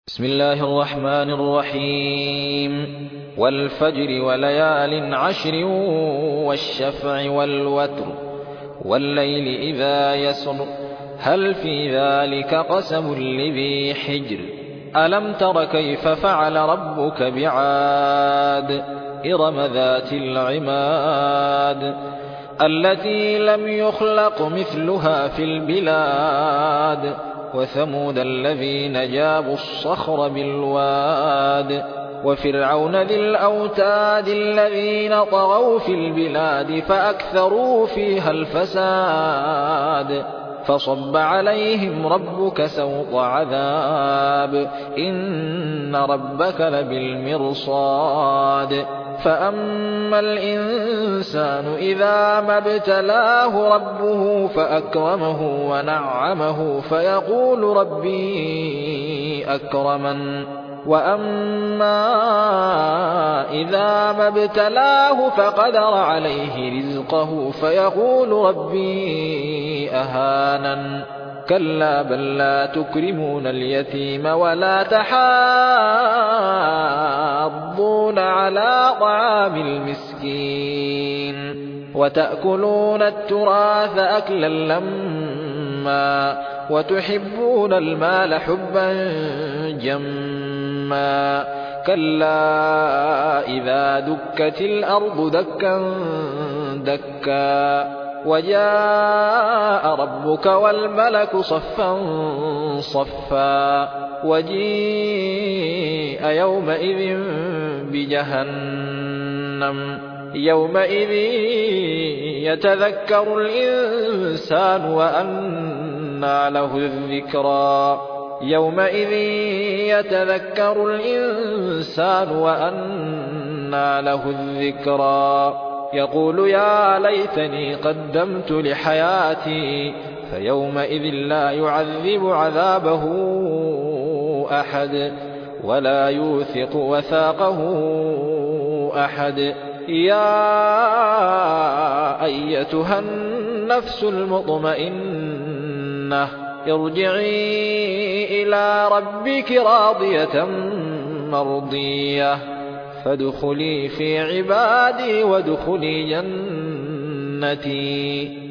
بسم الله الرحمن الرحيم والفجر وليال عشر والشفع والوتر والليل إذا يسر هل في ذلك قسم لذي حجر ألم تر كيف فعل ربك بعاد إرم ذات العماد التي لم يخلق مثلها في البلاد وثمود الذين جابوا الصخر بالواد وفرعون ذي الأوتاد الذين طغوا في البلاد فأكثروا فيها الفساد فصب عليهم ربك سوط عذاب إن ربك لبالمرصاد فأما الإنسان إذا ما ابتلاه ربه فأكرمه ونعمه فيقول ربي أكرمن وأما إذا ما ابتلاه فقدر عليه رزقه فيقول ربي أهانن كلا بل لا تكرمون اليتيم ولا تحاضون على طعام المسكين وتأكلون التراث أكلا لما وتحبون المال حبا جما كلا إذا دكت الأرض دكا دكا وجاء ربك والملك صفا صفا وجيء يومئذ بجهنم يومئذ يتذكر الإنسان وأنى له الذكرى يومئذ يتذكر الإنسان وأنى له الذكرى يقول يا ليتني قدمت لحياتي فيومئذ لا يعذب عذابه أحد ولا يوثق وثاقه أحد يا أيتها النفس المطمئنة ارجعي إلى ربك راضية مرضية فادخلي في عبادي وادخلي جنتي